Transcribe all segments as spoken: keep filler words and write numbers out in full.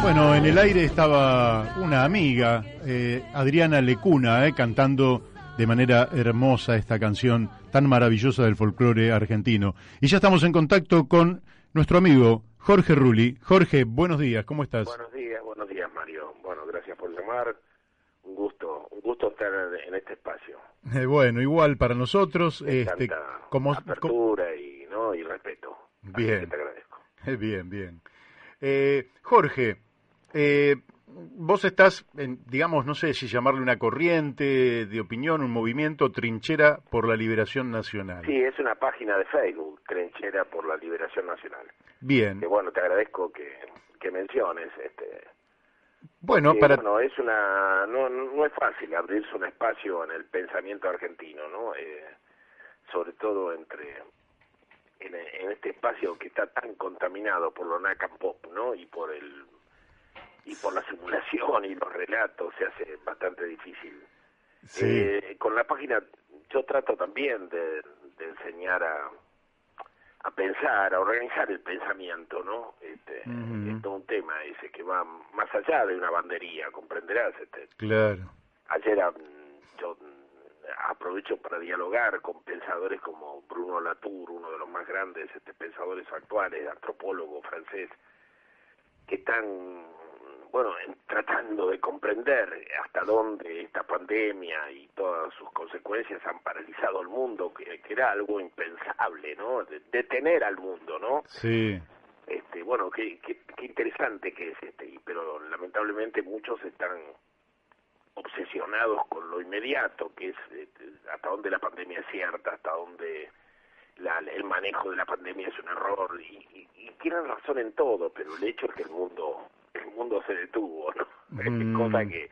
Bueno, en el aire estaba una amiga, eh, Adriana Lecuna, eh, cantando de manera hermosa esta canción tan maravillosa del folclore argentino. Y ya estamos en contacto con nuestro amigo Jorge Rulli. Jorge, buenos días, ¿cómo estás? Buenos días, buenos días, Mario. Bueno, gracias por llamar. Un gusto, un gusto estar en este espacio. Eh, bueno, igual para nosotros, Me este, encanta como apertura y no y respeto. Bien. Así que te agradezco. Eh, bien, bien. Eh, Jorge, eh, vos estás, en, digamos, no sé si llamarle una corriente de opinión, un movimiento, Trinchera por la Liberación Nacional. Sí, es una página de Facebook, Trinchera por la Liberación Nacional. Bien. Que bueno, te agradezco que, que menciones este. Bueno, porque, para bueno, es una no no es fácil abrirse un espacio en el pensamiento argentino, ¿no? Eh, sobre todo entre en, en este espacio que está tan contaminado por lo Nakam Pop, ¿no? Y por el y por la simulación y los relatos se hace bastante difícil. Sí. Eh, con la página yo trato también de, de enseñar a a pensar, a organizar el pensamiento, ¿no? Este, Uh-huh. es todo un tema ese que va más allá de una bandería, comprenderás. Este, Claro. ayer um, yo um, aprovecho para dialogar con pensadores como Bruno Latour, uno de los más grandes este, pensadores actuales, antropólogo francés, que están, bueno, en, tratando de comprender hasta dónde esta pandemia y todas sus consecuencias han paralizado el mundo, que, que era algo impensable, ¿no? De, detener al mundo, ¿no? Sí. Este, bueno, qué, qué, qué interesante que es este, pero lamentablemente muchos están obsesionados con lo inmediato, que es este, hasta dónde la pandemia es cierta, hasta dónde la, el manejo de la pandemia es un error, y, y, y tienen razón en todo, pero el hecho es que el mundo el mundo se detuvo, ¿no? Mm. Cosa que...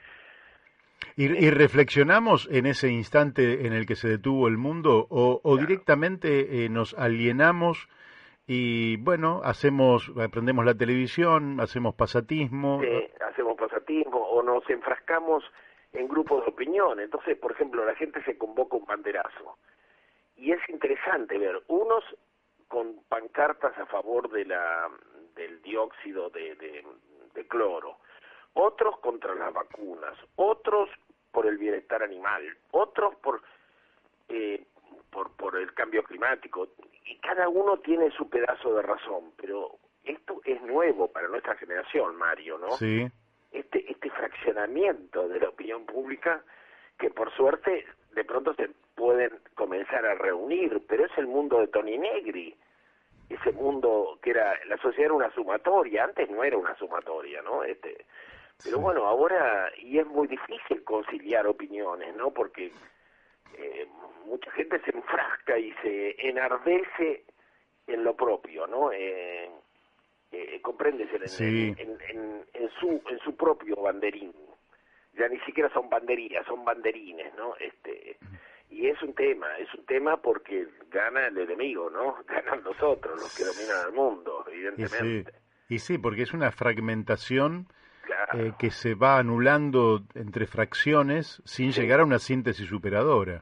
¿Y, ¿Y reflexionamos en ese instante en el que se detuvo el mundo o, o Claro. directamente eh, nos alienamos y, bueno, hacemos, aprendemos la televisión, hacemos pasatismo? Sí, hacemos pasatismo o nos enfrascamos en grupos de opinión. Entonces, por ejemplo, la gente se convoca un banderazo. Y es interesante ver unos con pancartas a favor de la del dióxido de, de, de cloro, otros contra las vacunas, otros por el bienestar animal, otros por eh, por por el cambio climático, y cada uno tiene su pedazo de razón, pero esto es nuevo para nuestra generación, Mario, ¿no? Sí. Este este fraccionamiento de la opinión pública que por suerte de pronto se pueden comenzar a reunir, pero es el mundo de Toni Negri, ese mundo que era, la sociedad era una sumatoria, antes no era una sumatoria, ¿no? Este, pero Sí. bueno, ahora, y es muy difícil conciliar opiniones, ¿no? Porque eh, mucha gente se enfrasca y se enardece en lo propio, ¿no? Eh, eh, comprendes, en, Sí. en, en, en, en su en su propio banderín. Ya ni siquiera son banderías, son banderines, ¿no? Este, y es un tema, es un tema porque gana el enemigo, ¿no? Ganan los otros, los que dominan el mundo, Y sí, evidentemente. y sí, porque es una fragmentación Claro. eh, que se va anulando entre fracciones sin Sí. llegar a una síntesis superadora.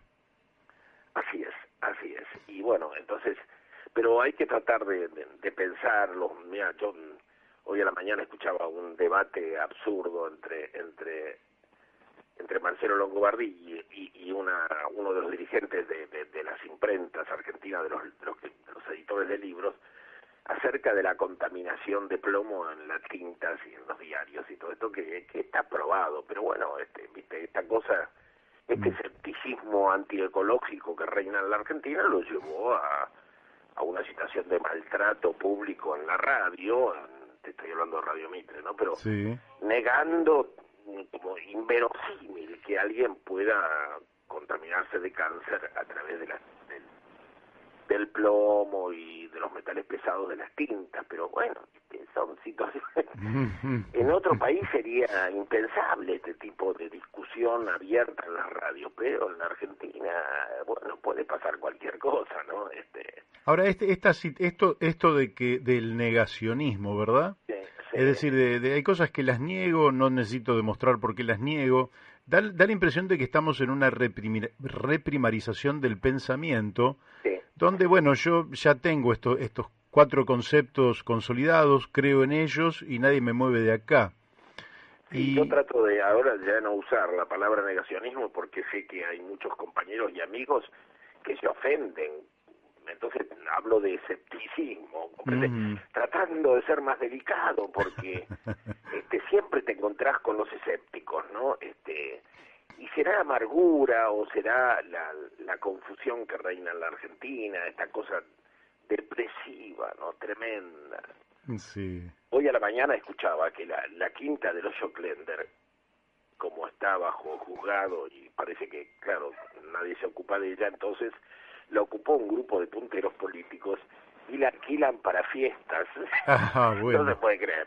Así es, así es. Y bueno, entonces, pero hay que tratar de, de, de pensarlo. Mira, yo mm, hoy a la mañana escuchaba un debate absurdo entre entre entre Marcelo Longobardi y, y, y una uno de los dirigentes de, de, de las imprentas argentinas, de los, de los de los editores de libros, acerca de la contaminación de plomo en las tintas y en los diarios y todo esto que, que está probado, pero bueno, este, viste, esta cosa, este Mm. escepticismo antiecológico que reina en la Argentina lo llevó a, a una situación de maltrato público en la radio, en- te estoy hablando de Radio Mitre, ¿no? Pero Sí. negando como inverosímil que alguien pueda contaminarse de cáncer a través de la, del, del plomo y de los metales pesados de las tintas, pero bueno, son situaciones... En otro país sería impensable este tipo de discusión abierta en las radios, pero en la Argentina, bueno, puede pasar cualquier cosa, ¿no? Este, Ahora, este, esta, sit- esto, esto de que del negacionismo, ¿verdad? sí, sí. Es decir, de, de- hay cosas que las niego, no necesito demostrar por qué las niego. Da, da la impresión de que estamos en una reprimir- reprimarización del pensamiento, Sí. donde, bueno, yo ya tengo esto, estos cuatro conceptos consolidados, creo en ellos y nadie me mueve de acá. Sí, Y... yo trato de ahora ya no usar la palabra negacionismo porque sé que hay muchos compañeros y amigos que se ofenden. Entonces hablo de escepticismo, ¿comprende? Mm. Tratando de ser más delicado porque este siempre te encontrás con los escépticos, ¿no? Este y será amargura o será la, la confusión que reina en la Argentina, esta cosa depresiva, ¿no? Tremenda. Sí. Hoy a la mañana escuchaba que la, la quinta de los Joclender, como está bajo juzgado y parece que, claro, nadie se ocupa de ella, entonces la ocupó un grupo de punteros políticos y la alquilan para fiestas. Ah, bueno. No se puede creer.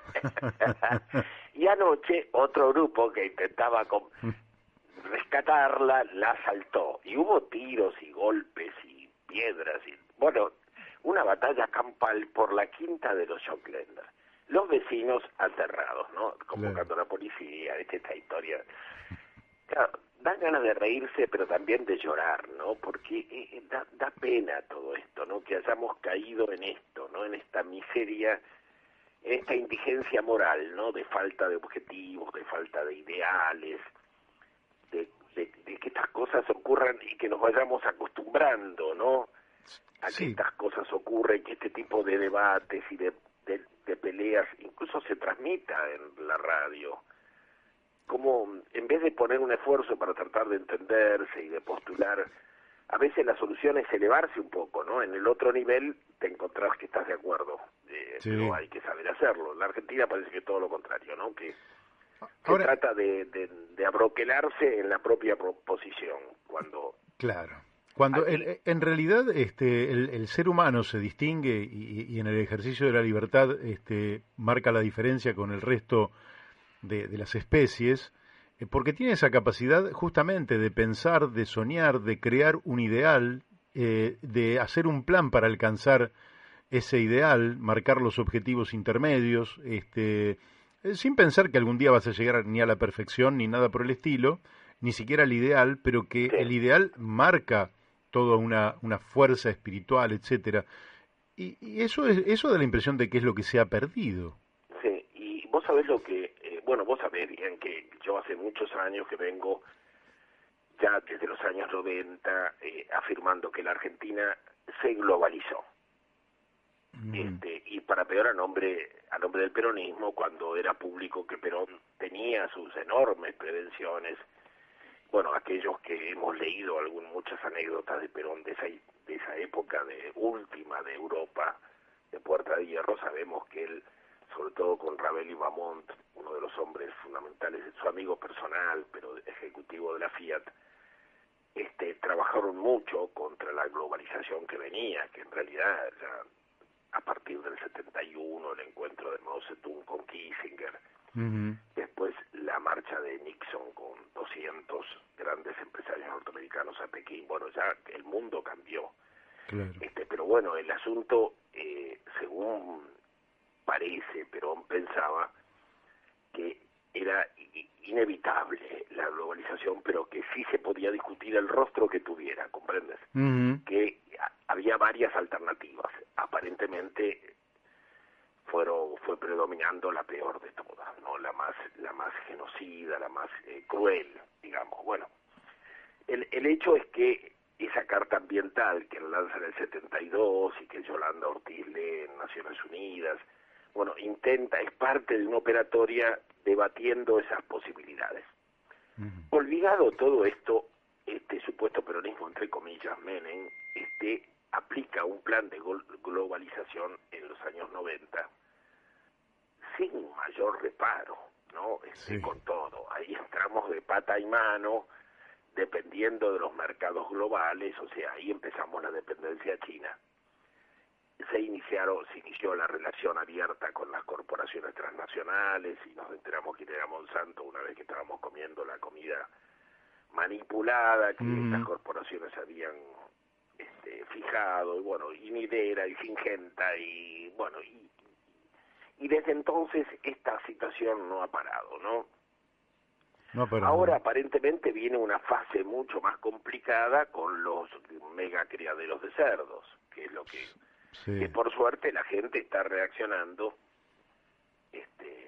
Y anoche otro grupo que intentaba con- rescatarla la asaltó y hubo tiros y golpes y piedras y bueno, una batalla campal por la quinta de los Joclender. Los vecinos aterrados, ¿no? Convocando Claro. a la policía, ¿viste? Esta historia. Claro, dan ganas de reírse, pero también de llorar, ¿no? Porque eh, da, da pena todo esto, ¿no? Que hayamos caído en esto, ¿no? En esta miseria, en esta indigencia moral, ¿no? De falta de objetivos, de falta de ideales, de, de, de que estas cosas ocurran y que nos vayamos acostumbrando, ¿no? A que Sí. estas cosas ocurren, que este tipo de debates y de, de, de peleas incluso se transmita en la radio. Como en vez de poner un esfuerzo para tratar de entenderse y de postular, a veces la solución es elevarse un poco, ¿no? En el otro nivel te encontrás que estás de acuerdo, eh, Sí. pero hay que saber hacerlo. En la Argentina parece que todo lo contrario, ¿no? Que se Ahora, trata de, de, de abroquelarse en la propia posición, cuando... claro. Cuando Aquí, en, en realidad este, el, el ser humano se distingue y, y en el ejercicio de la libertad este, marca la diferencia con el resto de, de las especies, eh, porque tiene esa capacidad justamente de pensar, de soñar, de crear un ideal, eh, de hacer un plan para alcanzar ese ideal, marcar los objetivos intermedios, este, eh, sin pensar que algún día vas a llegar ni a la perfección ni nada por el estilo, ni siquiera al ideal, pero que sí, el ideal marca toda una, una fuerza espiritual, etcétera. Y, y eso es, eso da la impresión de que es lo que se ha perdido. sí, y vos sabés lo que... Eh, bueno, vos sabés bien que yo hace muchos años que vengo ya desde los años noventa, eh, afirmando que la Argentina se globalizó. Mm, Este, y para peor a nombre, a nombre del peronismo, cuando era público que Perón tenía sus enormes prevenciones. Bueno, aquellos que hemos leído algún, muchas anécdotas de Perón de esa, de esa época de última de Europa, de Puerta de Hierro, sabemos que él, sobre todo con Ravel y Bamont, uno de los hombres fundamentales, su amigo personal, pero ejecutivo de la Fiat, este, trabajaron mucho contra la globalización que venía, que en realidad ya a partir del setenta y uno, el encuentro de Mao Zedong con Kissinger, mm, después la marcha de Nixon con doscientos grandes empresarios norteamericanos a Pekín, bueno, ya el mundo cambió. claro. Este, pero bueno, el asunto, eh, según parece, Perón pensaba que era inevitable la globalización, pero que sí se podía discutir el rostro que tuviera, ¿comprendes? Mm, Que había varias alternativas. Aparentemente fueron, fue predominando la peor de todas, ¿no? La más, la más genocida, la más eh, cruel, digamos. Bueno, el, el hecho es que esa carta ambiental que lanza en el setenta y dos y que Yolanda Ortiz lee en Naciones Unidas, bueno, intenta, es parte de una operatoria debatiendo esas posibilidades. mm, Olvidado todo esto, este supuesto peronismo, entre comillas, Menem, este aplica un plan de globalización en los años noventa sin mayor reparo, ¿no? Este, sí, con todo. Ahí entramos de pata y mano, dependiendo de los mercados globales, o sea, ahí empezamos la dependencia china. Se iniciaron, se inició la relación abierta con las corporaciones transnacionales y nos enteramos quién era Monsanto una vez que estábamos comiendo la comida manipulada que estas mm, corporaciones habían este, fijado, y bueno, y Midera y Singenta, y bueno, y, y desde entonces esta situación no ha parado, ¿no? no ha Ahora parado. aparentemente viene una fase mucho más complicada con los mega criaderos de cerdos, que es lo que, Sí. que por suerte la gente está reaccionando este,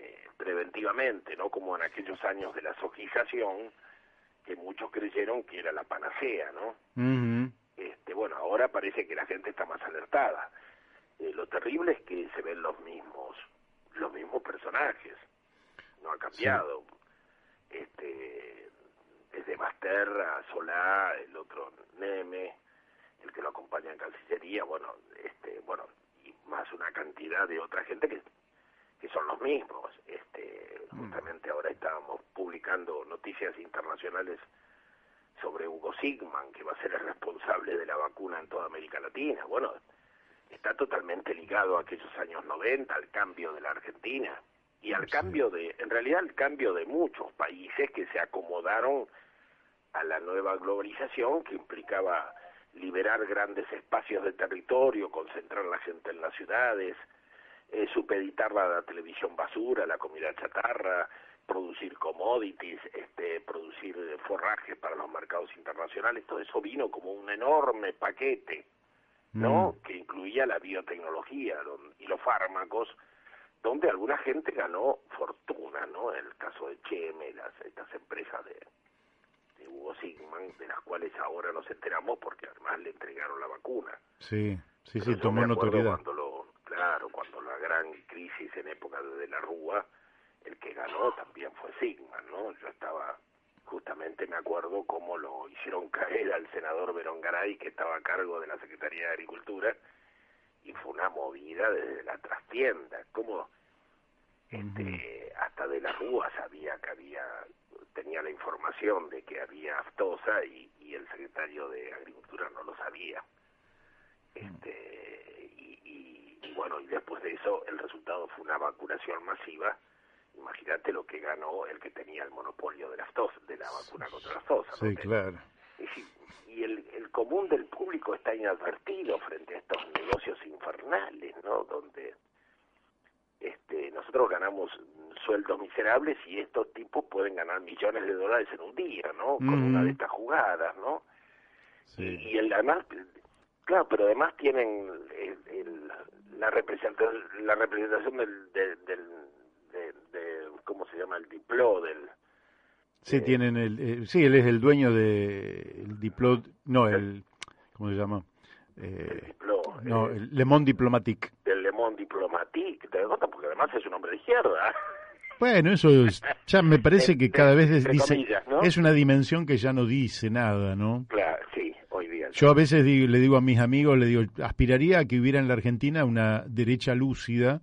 preventivamente, no como en aquellos años de la sojización, que muchos creyeron que era la panacea, ¿no? Uh-huh. Este, bueno, ahora parece que la gente está más alertada. Eh, lo terrible es que se ven los mismos, los mismos personajes, no ha cambiado. Sí. Este, desde Basterra, Solá, el otro Neme, el que lo acompaña en Cancillería, bueno, este, bueno, y más una cantidad de otra gente que que son los mismos. Este, justamente ahora estábamos publicando noticias internacionales sobre Hugo Sigman, que va a ser el responsable de la vacuna en toda América Latina. Bueno, está totalmente ligado a aquellos años noventa, al cambio de la Argentina, y al sí. cambio de, en realidad al cambio de muchos países que se acomodaron a la nueva globalización, que implicaba liberar grandes espacios de territorio, concentrar la gente en las ciudades, Eh, supeditar la, la televisión basura, la comida chatarra, producir commodities, este, producir forrajes para los mercados internacionales. Todo eso vino como un enorme paquete, ¿no? Mm. Que incluía la biotecnología don, y los fármacos, donde alguna gente ganó fortuna, ¿no? En el caso de Cheme, las, estas empresas de, de Hugo Sigman, de las cuales ahora nos enteramos porque además le entregaron la vacuna. Sí, sí, sí, tomó notoriedad. Cuando lo, claro, cuando la gran crisis en época de, de la Rúa, el que ganó también fue Sigman, ¿no? Yo estaba, justamente me acuerdo cómo lo hicieron caer al senador Verón Garay, que estaba a cargo de la Secretaría de Agricultura, y fue una movida desde la trastienda, como este, uh-huh. hasta de la Rúa sabía que había, tenía la información de que había aftosa y, y el secretario de Agricultura no lo sabía. Este, y, y, y bueno, y después de eso el resultado fue una vacunación masiva. Imagínate lo que ganó el que tenía el monopolio de la aftosa, de la vacuna contra la aftosa. Sí, ¿no? Claro. Y, y el, el común del público está inadvertido frente a estos negocios infernales, ¿no? Donde este, nosotros ganamos sueldos miserables y estos tipos pueden ganar millones de dólares en un día, ¿no? Con mm. una de estas jugadas, ¿no? Sí. Y, y el, además, claro, pero además tienen el, el, la representación, la representación del, del, del de, de, ¿cómo se llama? El Diplo del... Sí, eh, tienen el... Eh, sí, él es el dueño de... El Diplo... No, el... ¿Cómo se llama? Eh, el Diplo... No, eh, el Le Monde Diplomatique. Del Le Monde Diplomatique, te das cuenta, porque además es un hombre de izquierda. Bueno, eso es, ya me parece que cada vez es, dice, comillas, ¿no? Es una dimensión que ya no dice nada, ¿no? Claro, sí, hoy día. Yo a veces digo, le digo a mis amigos, le digo, aspiraría a que hubiera en la Argentina una derecha lúcida,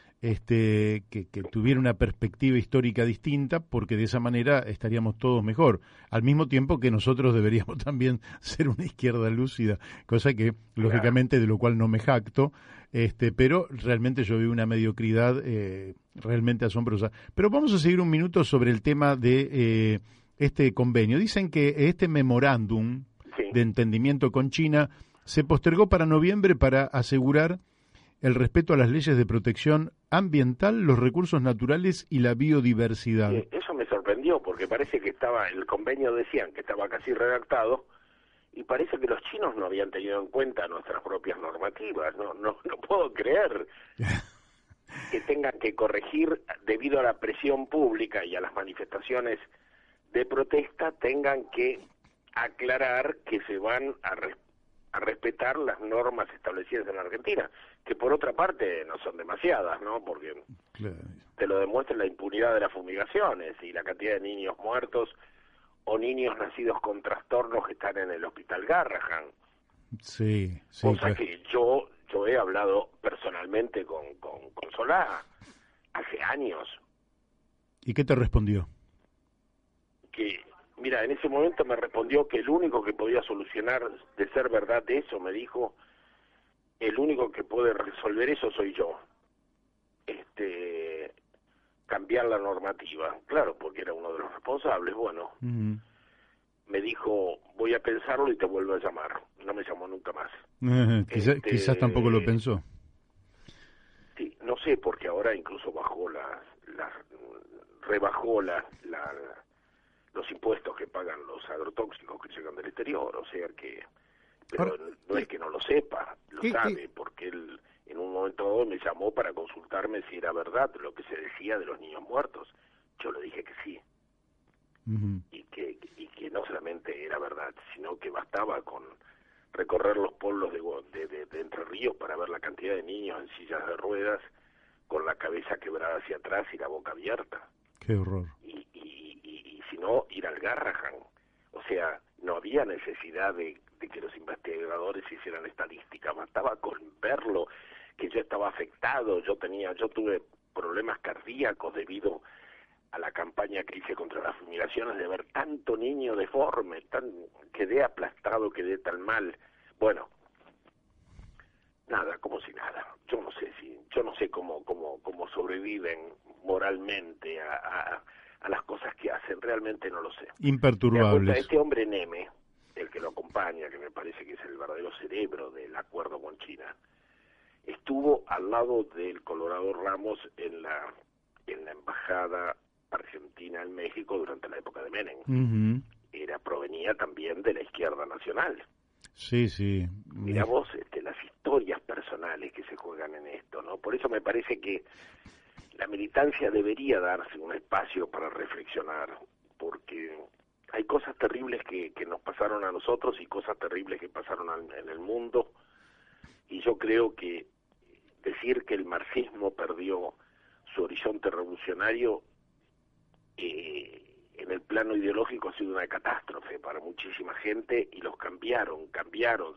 este que, que tuviera una perspectiva histórica distinta, porque de esa manera estaríamos todos mejor, al mismo tiempo que nosotros deberíamos también ser una izquierda lúcida, cosa que claro. Lógicamente de lo cual no me jacto, este pero realmente yo veo una mediocridad eh, realmente asombrosa. Pero vamos a seguir un minuto sobre el tema de eh, este convenio. Dicen que este memorándum sí. de entendimiento con China se postergó para noviembre para asegurar el respeto a las leyes de protección ambiental, los recursos naturales y la biodiversidad. Sí, eso me sorprendió, porque parece que estaba, el convenio decían que estaba casi redactado, y parece que los chinos no habían tenido en cuenta nuestras propias normativas. No, no, no puedo creer que tengan que corregir, debido a la presión pública y a las manifestaciones de protesta, tengan que aclarar que se van a respetar a respetar las normas establecidas en la Argentina, que por otra parte no son demasiadas, ¿no? Porque claro. te lo demuestra la impunidad de las fumigaciones y la cantidad de niños muertos o niños nacidos con trastornos que están en el hospital Garrahan. Sí, sí. Cosa claro. que yo yo he hablado personalmente con, con, con Solá hace años. ¿Y qué te respondió? Que Mira, en ese momento me respondió que el único que podía solucionar, de ser verdad de eso, me dijo, el único que puede resolver eso soy yo. Este, cambiar la normativa. Claro, porque era uno de los responsables. Bueno, uh-huh. me dijo, voy a pensarlo y te vuelvo a llamar. No me llamó nunca más. Uh-huh. Quizá, este, quizás tampoco lo pensó. Sí, no sé, porque ahora incluso bajó la, la rebajó la... la los impuestos que pagan los agrotóxicos que llegan del exterior, o sea que, pero Ahora, no es que no lo sepa, lo ¿qué, sabe, qué? Porque él en un momento dado me llamó para consultarme si era verdad lo que se decía de los niños muertos. Yo le dije que sí. Uh-huh. Y que y que no solamente era verdad, sino que bastaba con recorrer los pueblos de, de, de, de Entre Ríos para ver la cantidad de niños en sillas de ruedas, con la cabeza quebrada hacia atrás y la boca abierta. ¡Qué horror! Y, y, y, y si no, ir al Garrahan. O sea, no había necesidad de, de que los investigadores hicieran estadística, bastaba con verlo, que yo estaba afectado, yo tenía, yo tuve problemas cardíacos debido a la campaña que hice contra las fumigaciones, de ver tanto niño deforme, tan, quedé aplastado, quedé tan mal. Bueno, nada, como si nada. Yo no sé si, yo no sé cómo, cómo, cómo sobreviven moralmente a, a, a las cosas que hacen, realmente no lo sé. Imperturbables. Este hombre Neme, el que lo acompaña, que me parece que es el verdadero cerebro del acuerdo con China, estuvo al lado del Colorado Ramos en la, en la embajada argentina en México durante la época de Menem. Uh-huh. Era, provenía también de la izquierda nacional. Sí, sí. Mira vos, este, las historias personales que se juegan en esto, ¿no? Por eso me parece que la militancia debería darse un espacio para reflexionar, porque hay cosas terribles que, que nos pasaron a nosotros y cosas terribles que pasaron al, en el mundo, y yo creo que decir que el marxismo perdió su horizonte revolucionario eh, en el plano ideológico ha sido una catástrofe para muchísima gente, y los cambiaron, cambiaron,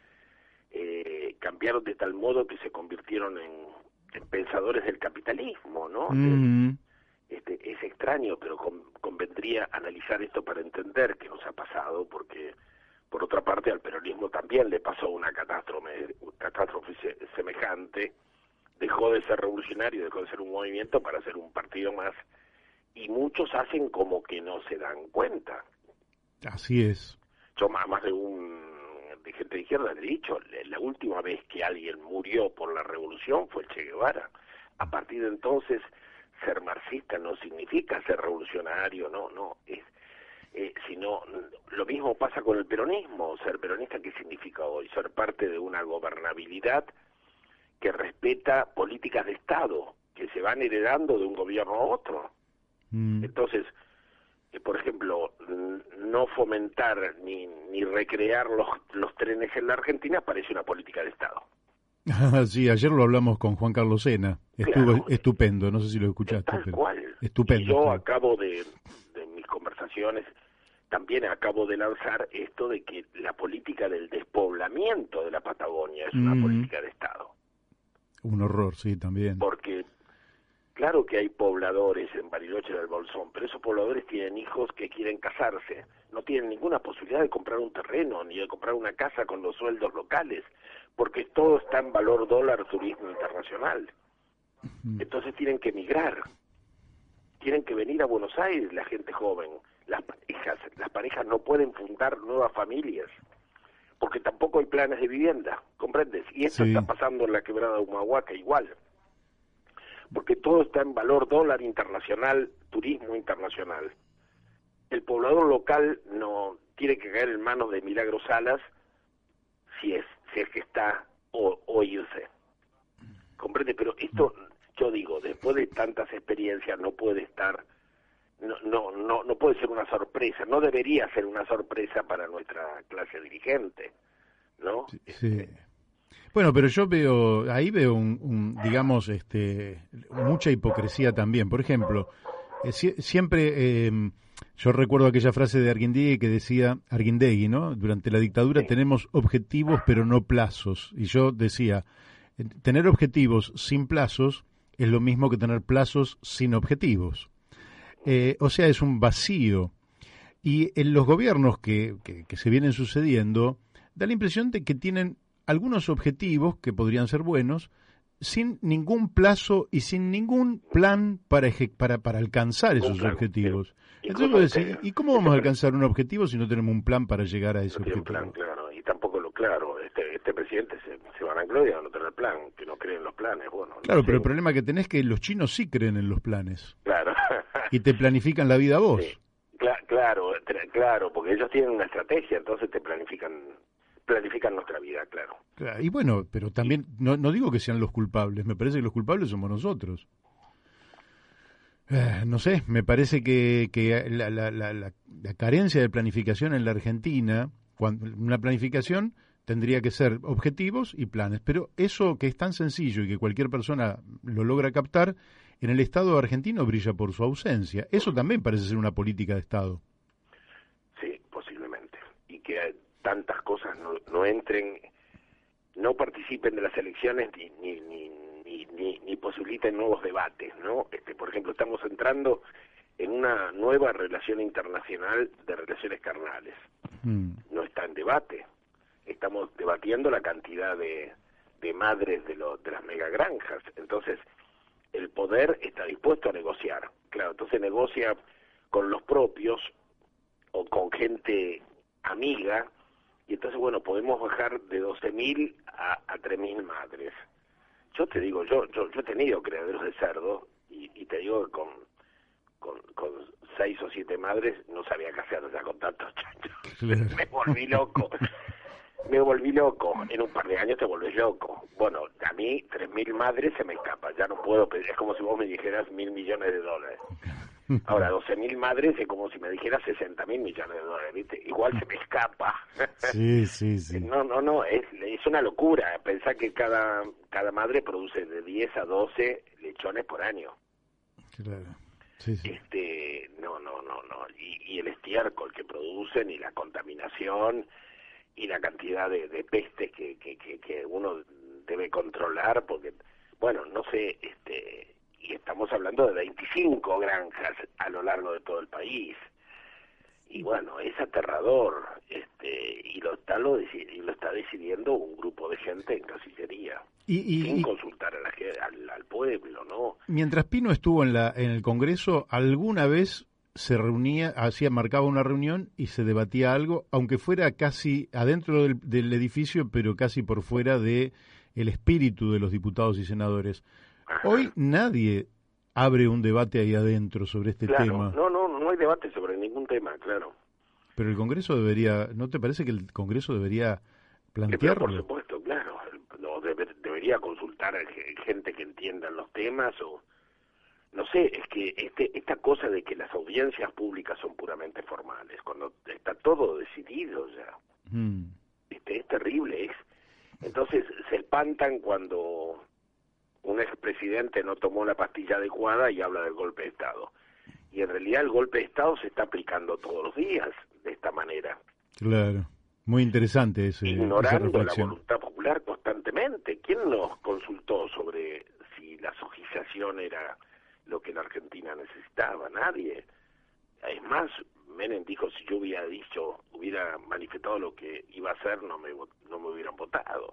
eh, cambiaron de tal modo que se convirtieron en, en pensadores del capitalismo, ¿no? Mm. Este, es extraño, pero con, convendría analizar esto para entender qué nos ha pasado, porque por otra parte al peronismo también le pasó una catástrofe, catástrofe se, semejante, dejó de ser revolucionario, dejó de ser un movimiento para ser un partido más, y muchos hacen como que no se dan cuenta. Así es. Yo más de un de gente de izquierda le he dicho, la última vez que alguien murió por la revolución fue el Che Guevara. A partir de entonces, ser marxista no significa ser revolucionario, no, no, es, eh, sino lo mismo pasa con el peronismo. Ser peronista, ¿qué significa hoy? Ser parte de una gobernabilidad que respeta políticas de Estado, que se van heredando de un gobierno a otro. Mm. Entonces, eh, por ejemplo, no fomentar ni, ni recrear los, los trenes en la Argentina parece una política de Estado. Sí, ayer lo hablamos con Juan Carlos Sena, estuvo claro, estupendo, no sé si lo escuchaste. Tal pero cual. Estupendo. Y yo claro. acabo de, de mis conversaciones, también acabo de lanzar esto de que la política del despoblamiento de la Patagonia es una mm. política de Estado. Un horror, sí, también. Porque claro que hay pobladores en Bariloche del Bolsón, pero esos pobladores tienen hijos que quieren casarse, no tienen ninguna posibilidad de comprar un terreno, ni de comprar una casa con los sueldos locales, porque todo está en valor dólar turismo internacional. Entonces tienen que emigrar, tienen que venir a Buenos Aires la gente joven, las parejas, las parejas no pueden fundar nuevas familias, porque tampoco hay planes de vivienda, ¿comprendes? Y esto sí. está pasando en la quebrada de Humahuaca igual, porque todo está en valor dólar internacional, turismo internacional. El poblador local no tiene que caer en manos de Milagro Salas si es si es que está o, o irse. ¿Comprende? Pero esto, yo digo, después de tantas experiencias no puede estar, no no no no puede ser una sorpresa, no debería ser una sorpresa para nuestra clase dirigente, ¿no? Sí. sí. Bueno, pero yo veo, ahí veo un, un digamos, este, mucha hipocresía también. Por ejemplo, eh, si, siempre, eh, yo recuerdo aquella frase de Arguindegui que decía, Arguindegui, ¿no? Durante la dictadura sí. tenemos objetivos pero no plazos. Y yo decía, tener objetivos sin plazos es lo mismo que tener plazos sin objetivos. Eh, o sea, es un vacío. Y en los gobiernos que, que, que se vienen sucediendo, da la impresión de que tienen algunos objetivos que podrían ser buenos, sin ningún plazo y sin ningún plan para para, para alcanzar esos claro, objetivos. Entonces, decís, ¿y cómo vamos a alcanzar un objetivo si no tenemos un plan para llegar a ese no objetivo? Plan, claro, y tampoco lo claro. Este, este presidente se, se van a gloria a no tener plan, que no creen en los planes. Bueno, claro, no pero sé. El problema que tenés es que los chinos sí creen en los planes. Claro. Y te planifican la vida a vos. Sí. Cla- claro, claro, porque ellos tienen una estrategia, entonces te planifican. planifican nuestra vida, claro. Claro, y bueno, pero también, no, no digo que sean los culpables, me parece que los culpables somos nosotros. Eh, no sé, me parece que, que la, la, la, la, la carencia de planificación en la Argentina, cuando, una planificación tendría que ser objetivos y planes, pero eso que es tan sencillo y que cualquier persona lo logra captar, en el Estado argentino brilla por su ausencia. Eso también parece ser una política de Estado. Sí, posiblemente. Y que tantas cosas no, no entren, no participen de las elecciones ni ni, ni, ni, ni, ni posibiliten nuevos debates, ¿no? Este, por ejemplo, estamos entrando en una nueva relación internacional de relaciones carnales. Mm. No está en debate. Estamos debatiendo la cantidad de, de madres de, lo, de las megagranjas. Entonces, el poder está dispuesto a negociar. Claro, entonces negocia con los propios o con gente amiga, y entonces, bueno, podemos bajar de doce mil a, a tres mil madres. Yo te digo, yo yo, yo he tenido criaderos de cerdo, y, y te digo que con, con, con seis o siete madres no sabía qué hacer ya con tantos chanchos. Claro. Me volví loco. Me volví loco. En un par de años te volvés loco. Bueno, a mí tres mil madres se me escapa. Ya no puedo pedir. Es como si vos me dijeras mil millones de dólares. Ahora, doce mil madres es como si me dijeras sesenta mil millones de dólares, ¿viste? Igual se me escapa. Sí, sí, sí. No, no, no. Es, es una locura. Pensar que cada, cada madre produce de diez a doce lechones por año. Claro. Sí, sí. Este, no, no, no, no. Y, y el estiércol que producen y la contaminación y la cantidad de, de pestes que, que, que, que uno debe controlar, porque, bueno, no sé, este, y estamos hablando de veinticinco granjas a lo largo de todo el país, y bueno, es aterrador, este, y lo está, lo, y lo está decidiendo un grupo de gente en Cancillería, y, y, sin y, consultar a la, al, al pueblo, ¿no? Mientras Pino estuvo en, la, en el Congreso, ¿alguna vez se reunía, hacía, marcaba una reunión y se debatía algo, aunque fuera casi adentro del, del edificio, pero casi por fuera de el espíritu de los diputados y senadores? Ajá. Hoy nadie abre un debate ahí adentro sobre este claro, tema. No, no, no hay debate sobre ningún tema, claro. Pero el Congreso debería, ¿no te parece que el Congreso debería plantearlo? Por supuesto, claro. No, debe, debería consultar a gente que entienda los temas o... No sé, es que este, esta cosa de que las audiencias públicas son puramente formales, cuando está todo decidido ya, mm. este, es terrible. Es, entonces se espantan cuando un expresidente no tomó la pastilla adecuada y habla del golpe de Estado. Y en realidad el golpe de Estado se está aplicando todos los días de esta manera. Claro, muy interesante ese, ignorando esa la voluntad popular constantemente. ¿Quién nos consultó sobre si la sojización era lo que la Argentina necesitaba? Nadie. Es más, Menem dijo, si yo hubiera dicho, hubiera manifestado lo que iba a hacer, no me no me hubieran votado.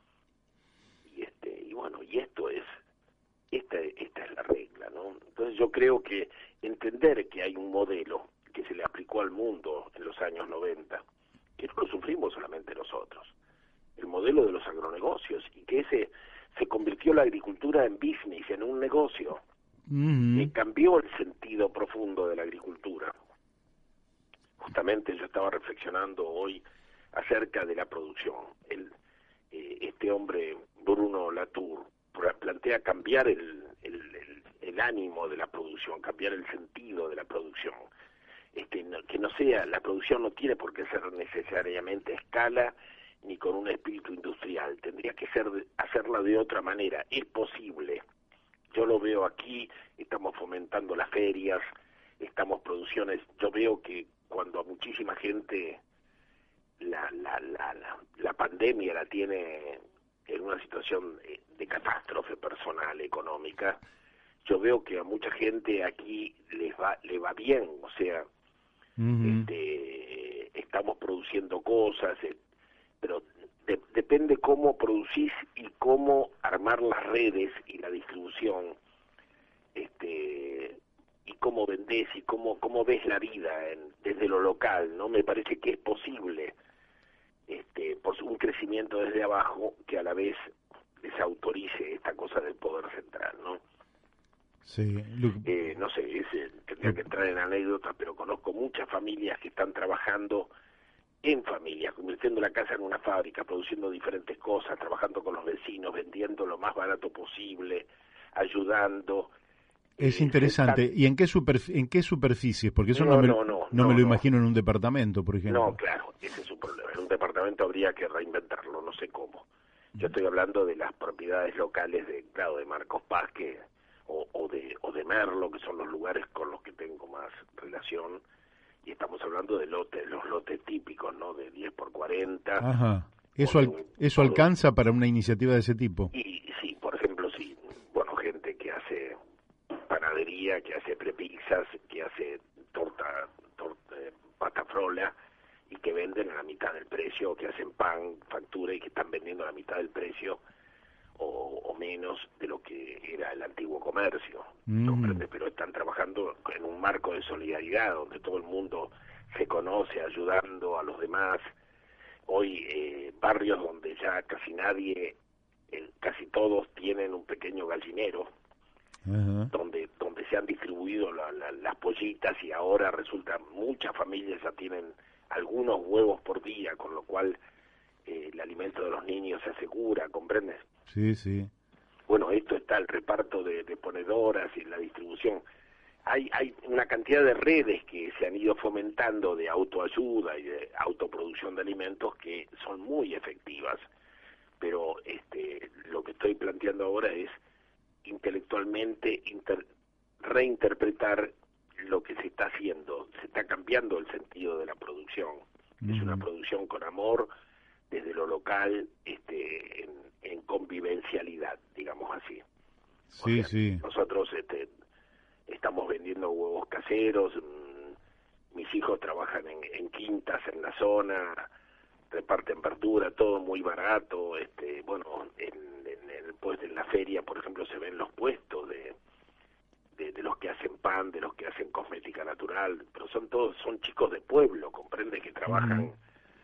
Y este y bueno, y esto es esta esta es la regla, ¿no? Entonces yo creo que entender que hay un modelo que se le aplicó al mundo en los años noventa, que no lo sufrimos solamente nosotros, el modelo de los agronegocios, y que ese se convirtió la agricultura en business, en un negocio. Mm-hmm. Que cambió el sentido profundo de la agricultura. Justamente yo estaba reflexionando hoy acerca de la producción. El, eh, este hombre, Bruno Latour, plantea cambiar el, el, el, el ánimo de la producción, cambiar el sentido de la producción. Este, no, que no sea, la producción no tiene por qué ser necesariamente a escala ni con un espíritu industrial, tendría que ser hacerla de otra manera. Es posible. Yo lo veo aquí, estamos fomentando las ferias, estamos producciones, yo veo que cuando a muchísima gente la, la, la, la, la pandemia la tiene en una situación de catástrofe personal, económica, yo veo que a mucha gente aquí les va, le va bien, o sea, uh-huh. este, estamos produciendo cosas, pero de, depende cómo producís y cómo armar las redes y la distribución, este, y cómo vendés y cómo cómo ves la vida en, desde lo local, ¿no? Me parece que es posible, este, por un crecimiento desde abajo que a la vez desautorice esta cosa del poder central, ¿no? Sí. Eh, no sé, ese, tendría que entrar en anécdotas, pero conozco muchas familias que están trabajando en familias, convirtiendo la casa en una fábrica, produciendo diferentes cosas, trabajando con los vecinos, vendiendo lo más barato posible, ayudando. Es eh, interesante. sentar... ¿Y en qué superf- en qué superficies? Porque eso no, no, me, no, no, no no, me lo no. imagino en un departamento, por ejemplo. No, claro, ese es un problema. En un departamento habría que reinventarlo, no sé cómo. Yo estoy hablando de las propiedades locales de, claro, de Marcos Paz que, o, o de o de Merlo, que son los lugares con los que tengo más relación, y estamos hablando de lotes, los lotes típicos, ¿no? De diez por cuarenta. Ajá. ¿Eso, de al, un, eso de, alcanza para una iniciativa de ese tipo? Y sí, por ejemplo, sí, bueno, gente que hace panadería, que hace prepizzas, que hace torta, torta eh, pasta frola, y que venden a la mitad del precio, que hacen pan, factura y que están vendiendo a la mitad del precio o, o menos de lo que era el antiguo comercio, Mm. ¿comprendes? Pero están trabajando en un marco de solidaridad donde todo el mundo se conoce, ayudando a los demás. Hoy eh, barrios donde ya casi nadie, eh, casi todos tienen un pequeño gallinero, Ajá. donde donde se han distribuido la, la, las pollitas y ahora resulta muchas familias ya tienen algunos huevos por día, con lo cual eh, el alimento de los niños se asegura, ¿comprendes? Sí, sí. Bueno, esto está el reparto de, de ponedoras y la distribución. Hay hay una cantidad de redes que se han ido fomentando de autoayuda y de autoproducción de alimentos que son muy efectivas, pero este lo que estoy planteando ahora es intelectualmente inter, reinterpretar lo que se está haciendo. Se está cambiando el sentido de la producción. Uh-huh. Es una producción con amor, desde lo local, este, en, en convivencialidad, digamos así. Sí, o sea, sí. Nosotros este, estamos vendiendo huevos caseros, mmm, mis hijos trabajan en, en quintas en la zona, reparten verdura, todo muy barato, este, bueno, en, en, en, pues, en la feria, por ejemplo, se ven los puestos de, de, de los que hacen pan, de los que hacen cosmética natural, pero son todos, son chicos de pueblo, comprende, que trabajan, uh-huh.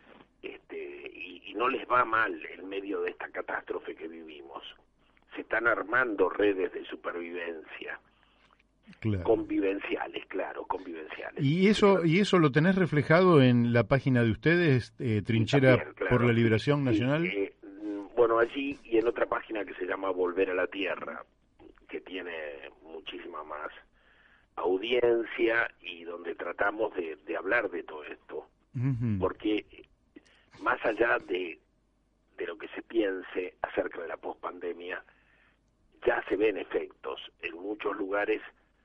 este, y, y no les va mal en medio de esta catástrofe que vivimos. Se están armando redes de supervivencia. Claro. Convivenciales, claro, convivenciales. ¿Y eso y eso lo tenés reflejado en la página de ustedes, eh, Trinchera también, claro, por la Liberación sí, Nacional? Sí, eh, bueno, allí y en otra página que se llama Volver a la Tierra, que tiene muchísima más audiencia y donde tratamos de, de hablar de todo esto. Uh-huh. Porque más allá de, de lo que se piense acerca de la pospandemia, ya se ven efectos en muchos lugares.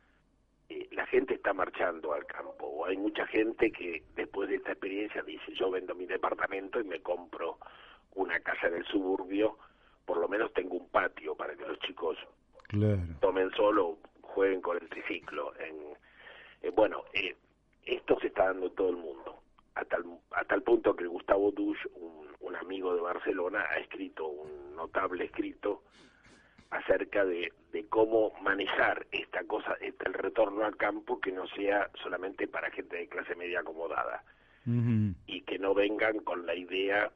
Eh, la gente está marchando al campo. Hay mucha gente que después de esta experiencia dice, yo vendo mi departamento y me compro una casa en el suburbio, por lo menos tengo un patio para que los chicos claro. tomen sol o jueguen con el triciclo. En, eh, bueno, eh, esto se está dando en todo el mundo, a tal, a tal punto que Gustavo Dusch, un, un amigo de Barcelona, ha escrito un notable escrito acerca de, de cómo manejar esta cosa, este, el retorno al campo, que no sea solamente para gente de clase media acomodada, uh-huh. y que no vengan con la idea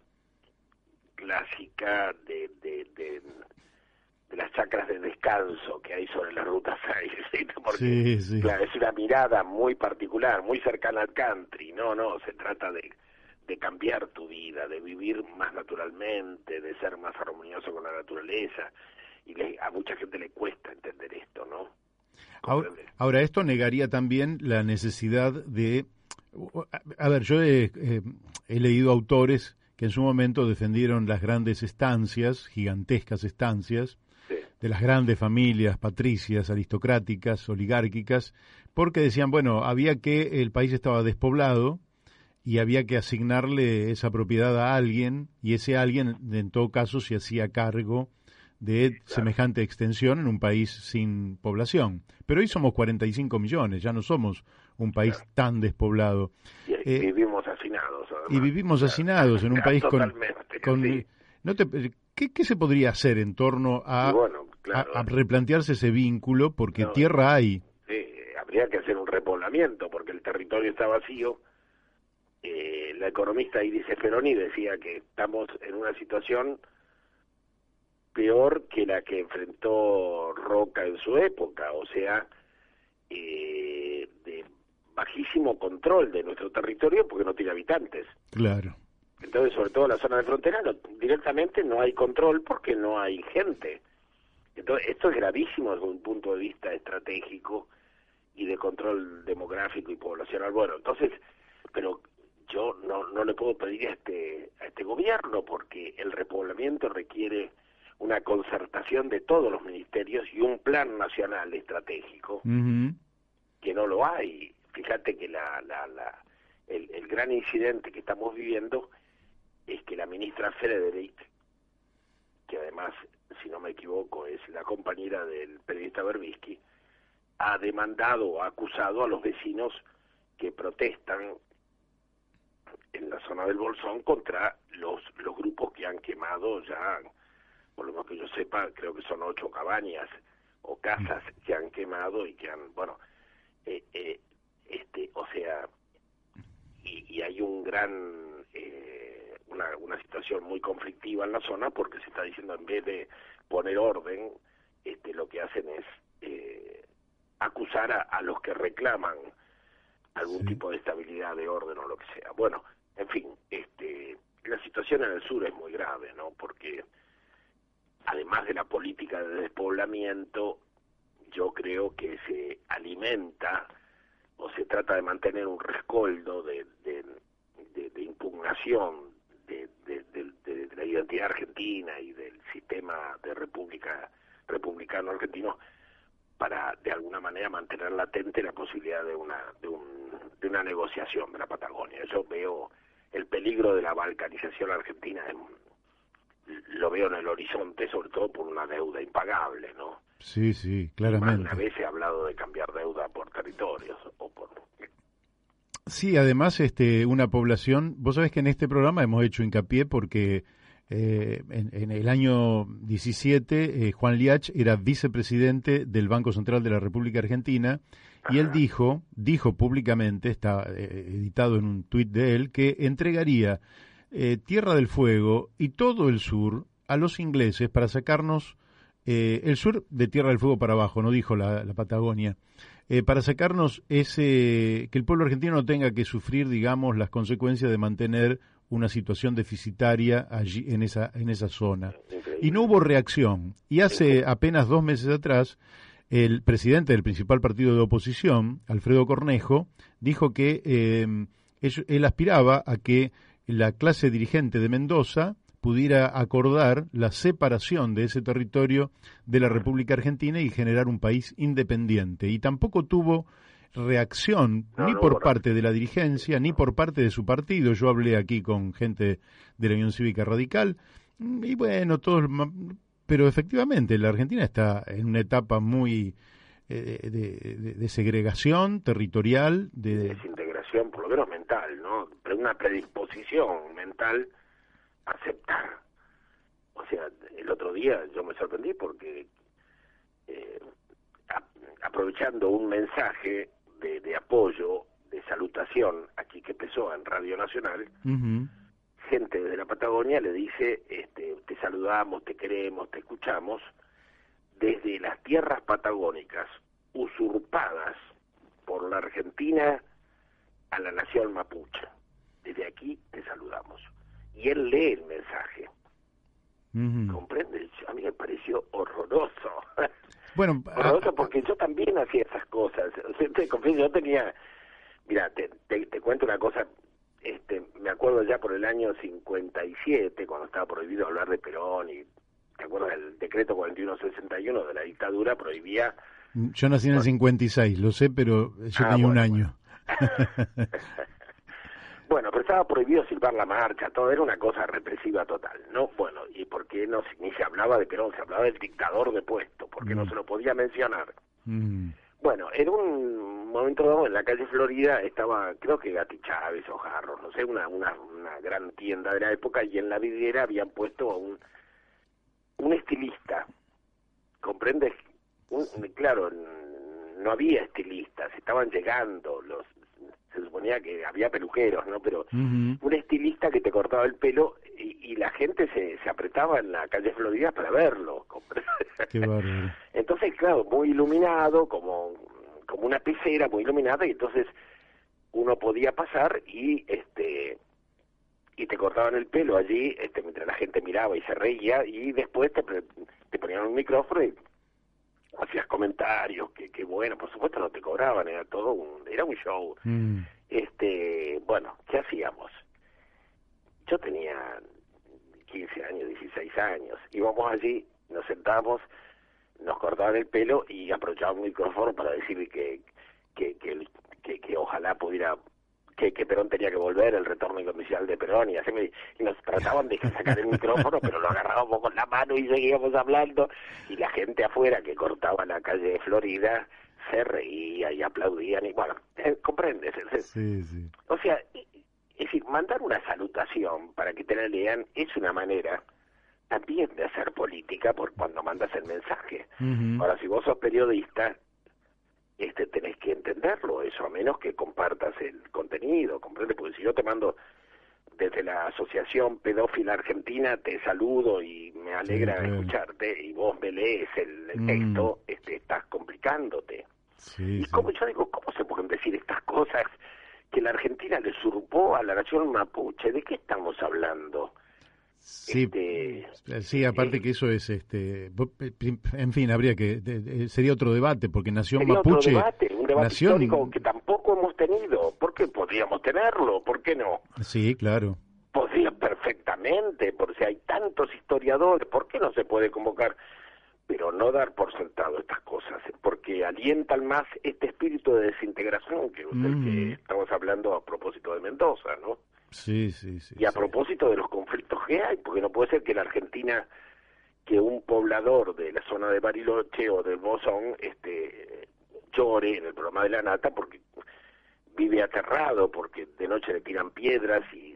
clásica de, de, de, de las chacras de descanso que hay sobre la ruta seis, ¿sí? Porque sí, sí. Claro, es una mirada muy particular, muy cercana al country. No, no, se trata de, de cambiar tu vida, de vivir más naturalmente, de ser más armonioso con la naturaleza. Y le, a mucha gente le cuesta entender esto, ¿no? Ahora, ahora, esto negaría también la necesidad de... A ver, yo he, eh, he leído autores que en su momento defendieron las grandes estancias, gigantescas estancias, sí. de las grandes familias patricias, aristocráticas, oligárquicas, porque decían, bueno, había que, el país estaba despoblado y había que asignarle esa propiedad a alguien, y ese alguien, en todo caso, se hacía cargo de claro. semejante extensión en un país sin población. Pero hoy somos cuarenta y cinco millones, ya no somos un país claro. tan despoblado. Y eh, vivimos hacinados. Además. Y vivimos claro. hacinados en un país con... con sí. ¿no te, ¿qué, ¿Qué se podría hacer en torno a, bueno, claro. a, a replantearse ese vínculo? Porque no, tierra hay. Sí, habría que hacer un repoblamiento, porque el territorio está vacío. Eh, la economista Iris Speroni decía que estamos en una situación peor que la que enfrentó Roca en su época, o sea, eh, de bajísimo control de nuestro territorio porque no tiene habitantes. Claro. Entonces, sobre todo en la zona de frontera, no, directamente no hay control porque no hay gente. Entonces, esto es gravísimo desde un punto de vista estratégico y de control demográfico y poblacional. Bueno, entonces, pero yo no, no le puedo pedir a este, a este gobierno porque el repoblamiento requiere una concertación de todos los ministerios y un plan nacional estratégico, uh-huh. que no lo hay. Fíjate que la, la, la, el, el gran incidente que estamos viviendo es que la ministra Frederick, que además, si no me equivoco, es la compañera del periodista Berbisky, ha demandado, ha acusado a los vecinos que protestan en la zona del Bolsón contra los, los grupos que han quemado ya, por lo menos que yo sepa, creo que son ocho cabañas o casas que han quemado y que han, bueno, eh, eh, este, o sea, y, y hay un gran, eh, una, una situación muy conflictiva en la zona porque se está diciendo en vez de poner orden, este, lo que hacen es eh, acusar a, a los que reclaman algún sí. tipo de estabilidad, de orden o lo que sea. Bueno, en fin, este, la situación en el sur es muy grave, ¿no? Porque además de la política de despoblamiento, yo creo que se alimenta o se trata de mantener un rescoldo de, de, de, de impugnación de, de, de, de, de la identidad argentina y del sistema de república republicano argentino para de alguna manera mantener latente la posibilidad de una de, un, de una negociación de la Patagonia. Yo veo el peligro de la balcanización argentina, en, lo veo en el horizonte, sobre todo por una deuda impagable, ¿no? Sí, sí, claramente. Más una vez he hablado de cambiar deuda por territorios o por... Sí, además, este, una población, vos sabés que en este programa hemos hecho hincapié porque eh, en, en el año diecisiete eh, Juan Liach era vicepresidente del Banco Central de la República Argentina. Y él dijo, dijo públicamente, está eh, editado en un tuit de él, que entregaría eh, Tierra del Fuego y todo el sur a los ingleses para sacarnos, eh, el sur de Tierra del Fuego para abajo, no dijo la, la Patagonia, eh, para sacarnos ese, que el pueblo argentino no tenga que sufrir, digamos, las consecuencias de mantener una situación deficitaria allí en esa, en esa zona. Y no hubo reacción. Y hace apenas dos meses atrás, el presidente del principal partido de oposición, Alfredo Cornejo, dijo que eh, él, él aspiraba a que la clase dirigente de Mendoza pudiera acordar la separación de ese territorio de la República Argentina y generar un país independiente. Y tampoco tuvo reacción no, ni no, por no, parte de la dirigencia, ni por parte de su partido. Yo hablé aquí con gente de la Unión Cívica Radical y bueno, todos... Pero efectivamente, la Argentina está en una etapa muy eh, de, de, de segregación territorial, de... desintegración, por lo menos mental, ¿no? Pero una predisposición mental a aceptar. O sea, el otro día yo me sorprendí porque eh, a, aprovechando un mensaje de, de apoyo, de salutación a Quique Pessoa en Radio Nacional, uh-huh. gente de la Patagonia le dice, este, te saludamos, te queremos, te escuchamos, desde las tierras patagónicas usurpadas por la Argentina a la nación mapuche. Desde aquí te saludamos. Y él lee el mensaje. Uh-huh. ¿Comprende? A mí me pareció horroroso. Bueno, horroroso a, porque yo también hacía esas cosas. O sea, te confieso, yo tenía... Mira, te, te, te cuento una cosa... Este, me acuerdo ya por el año cincuenta y siete, cuando estaba prohibido hablar de Perón, y te acuerdas del decreto cuarenta y uno sesenta y uno de la dictadura, prohibía... Yo nací en el cincuenta y seis, lo sé, pero yo ah, tenía bueno, un año. Bueno. Bueno, pero estaba prohibido silbar la marcha, todo era una cosa represiva total, ¿no? Bueno, y porque no ni se hablaba de Perón, se hablaba del dictador de puesto, porque mm. no se lo podía mencionar. Mm. Bueno, en un momento dado en la calle Florida estaba, creo que Gati Chávez o Jarros, no sé, una, una, una gran tienda de la época, y en la vidriera habían puesto a un, un estilista, ¿comprendes? Un, claro, no había estilistas, estaban llegando, los se suponía que había peluqueros, ¿no? Pero uh-huh. un estilista que te cortaba el pelo y, y la gente se, se apretaba en la calle Florida para verlo. Qué bárbaro. Entonces, claro, muy iluminado, como, como una pecera muy iluminada, y entonces uno podía pasar y este y te cortaban el pelo allí, este, mientras la gente miraba y se reía, y después te, te ponían un micrófono y hacías comentarios, que, que bueno, por supuesto no te cobraban, era todo un, era un show. Mm. Este, bueno, ¿qué hacíamos? Yo tenía quince años, dieciséis años, íbamos allí, nos sentábamos, nos cortaban el pelo y aprovechábamos un micrófono para decir que, que, que, que, que ojalá pudiera... Que, que Perón tenía que volver, el retorno incondicional de Perón, y así me, y nos trataban de sacar el micrófono, pero lo agarrábamos con la mano y seguíamos hablando, y la gente afuera que cortaba la calle de Florida se reía y aplaudían, y bueno, eh, ¿comprendes? Sí, sí. O sea, es decir, mandar una salutación para que te la lean es una manera también de hacer política por cuando mandas el mensaje. Uh-huh. Ahora, si vos sos periodista, este tenés que entenderlo, eso, a menos que compartas el contenido, ¿comprende? Porque si yo te mando desde la Asociación Pedófila Argentina, te saludo y me alegra sí, escucharte, y vos me lees el, el mm. texto, este, estás complicándote. Sí, y sí. como yo digo, ¿cómo se pueden decir estas cosas que la Argentina le usurpó a la nación mapuche? ¿De qué estamos hablando? Sí, este, sí, aparte eh, que eso es, este, en fin, habría que, de, de, sería otro debate, porque Nación sería Mapuche... Otro debate, un debate nación... histórico que tampoco hemos tenido. ¿Por qué podríamos tenerlo? ¿Por qué no? Sí, claro. Podría perfectamente, porque si hay tantos historiadores, ¿por qué no se puede convocar? Pero no dar por sentado estas cosas, porque alientan más este espíritu de desintegración que es mm. el que estamos hablando a propósito de Mendoza, ¿no? Sí, sí, sí. Y a sí. propósito de los conflictos que hay, porque no puede ser que la Argentina, que un poblador de la zona de Bariloche o del Bozón, este, llore en el programa de La Nata porque vive aterrado, porque de noche le tiran piedras y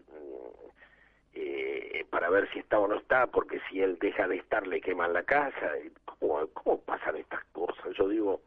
eh, para ver si está o no está, porque si él deja de estar le queman la casa. ¿Cómo, cómo pasan estas cosas? Yo digo,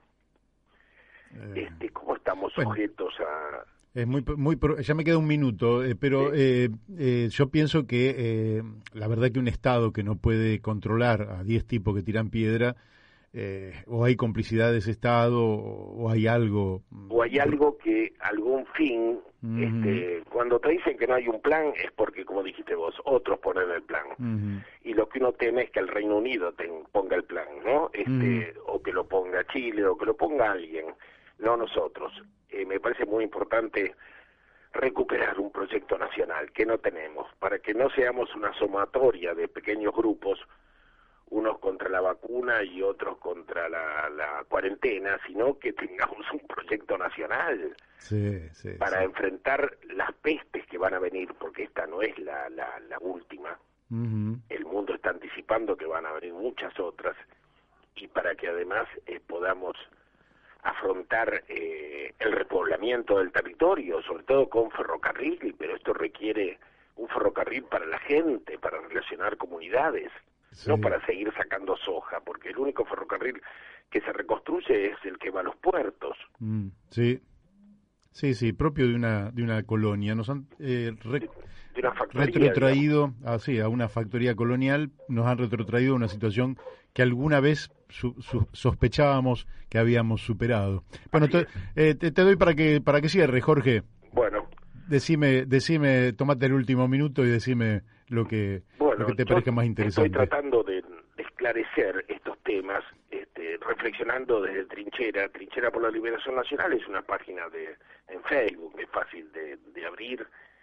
eh, este, ¿cómo estamos bueno. sujetos a... Es muy, muy, ya me queda un minuto, eh, pero eh, eh, yo pienso que eh, la verdad que un Estado que no puede controlar a diez tipos que tiran piedra, eh, o hay complicidad de ese Estado, o, o hay algo... O hay algo que, algún fin, uh-huh. este, cuando te dicen que no hay un plan, es porque, como dijiste vos, otros ponen el plan. Uh-huh. Y lo que uno teme es que el Reino Unido te ponga el plan, ¿no? Este, uh-huh. O que lo ponga Chile, o que lo ponga alguien, no nosotros. Eh, me parece muy importante recuperar un proyecto nacional que no tenemos, para que no seamos una sumatoria de pequeños grupos, unos contra la vacuna y otros contra la, la cuarentena, sino que tengamos un proyecto nacional sí, sí, para sí. enfrentar las pestes que van a venir, porque esta no es la, la, la última. Uh-huh. El mundo está anticipando que van a venir muchas otras, y para que además eh, podamos afrontar eh, el repoblamiento del territorio, sobre todo con ferrocarril, pero esto requiere un ferrocarril para la gente, para relacionar comunidades, sí. no para seguir sacando soja, porque el único ferrocarril que se reconstruye es el que va a los puertos. Mm, sí, sí, sí, propio de una de una colonia. Nos han eh, re, de, de una factoría, retrotraído a, sí, a una factoría colonial, nos han retrotraído a una situación que alguna vez su, su, sospechábamos que habíamos superado. Bueno, te, eh, te, te doy para que para que cierre, Jorge. Bueno. Decime, decime, tomate el último minuto y decime lo que, bueno, lo que te parezca más interesante. Estoy tratando de, de esclarecer estos temas, este, reflexionando desde Trinchera. Trinchera por la Liberación Nacional es una página de en Facebook, es fácil de, de abrir,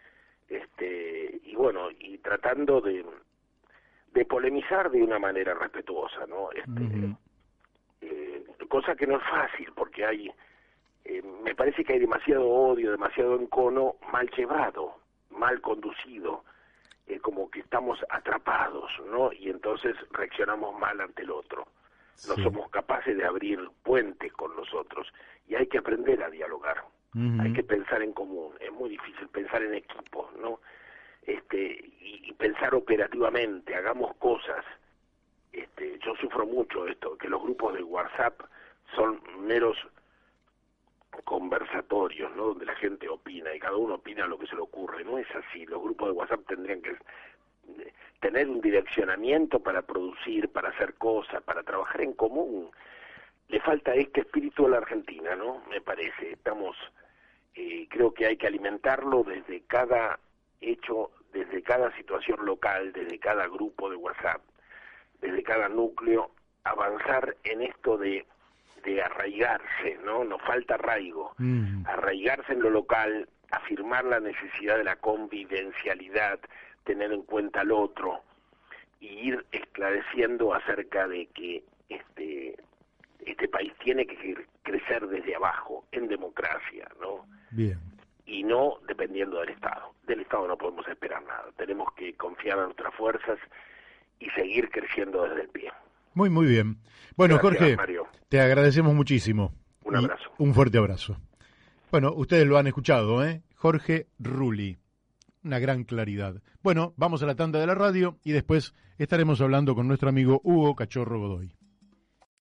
este, y bueno, y tratando de de polemizar de una manera respetuosa, ¿no? Este, uh-huh. eh, cosa que no es fácil, porque hay, eh, me parece que hay demasiado odio, demasiado encono mal llevado, mal conducido, eh, como que estamos atrapados, ¿no? Y entonces reaccionamos mal ante el otro. No sí. somos capaces de abrir puentes con los otros, y hay que aprender a dialogar, uh-huh. hay que pensar en común, es muy difícil pensar en equipo, ¿no? Este, y, y pensar operativamente, hagamos cosas. Este, yo sufro mucho esto, que los grupos de WhatsApp son meros conversatorios, ¿no? Donde la gente opina y cada uno opina lo que se le ocurre. No es así. Los grupos de WhatsApp tendrían que tener un direccionamiento para producir, para hacer cosas, para trabajar en común. Le falta este espíritu a la Argentina, ¿no? Me parece. Estamos eh, creo que hay que alimentarlo desde cada hecho, desde cada situación local, desde cada grupo de WhatsApp, desde cada núcleo, avanzar en esto de, de arraigarse, ¿no? Nos falta arraigo, mm. arraigarse en lo local, afirmar la necesidad de la convivencialidad, tener en cuenta al otro, y ir esclareciendo acerca de que este este país tiene que crecer desde abajo, en democracia, ¿no? Bien. Y no dependiendo del Estado. Del Estado no podemos esperar nada. Tenemos que confiar en nuestras fuerzas y seguir creciendo desde el pie. Muy, muy bien. Bueno, Gracias, Jorge, Mario. Te agradecemos muchísimo. Un abrazo. Un fuerte abrazo. Bueno, ustedes lo han escuchado, ¿eh? Jorge Rulli. Una gran claridad. Bueno, vamos a la tanda de la radio y después estaremos hablando con nuestro amigo Hugo Cachorro Godoy.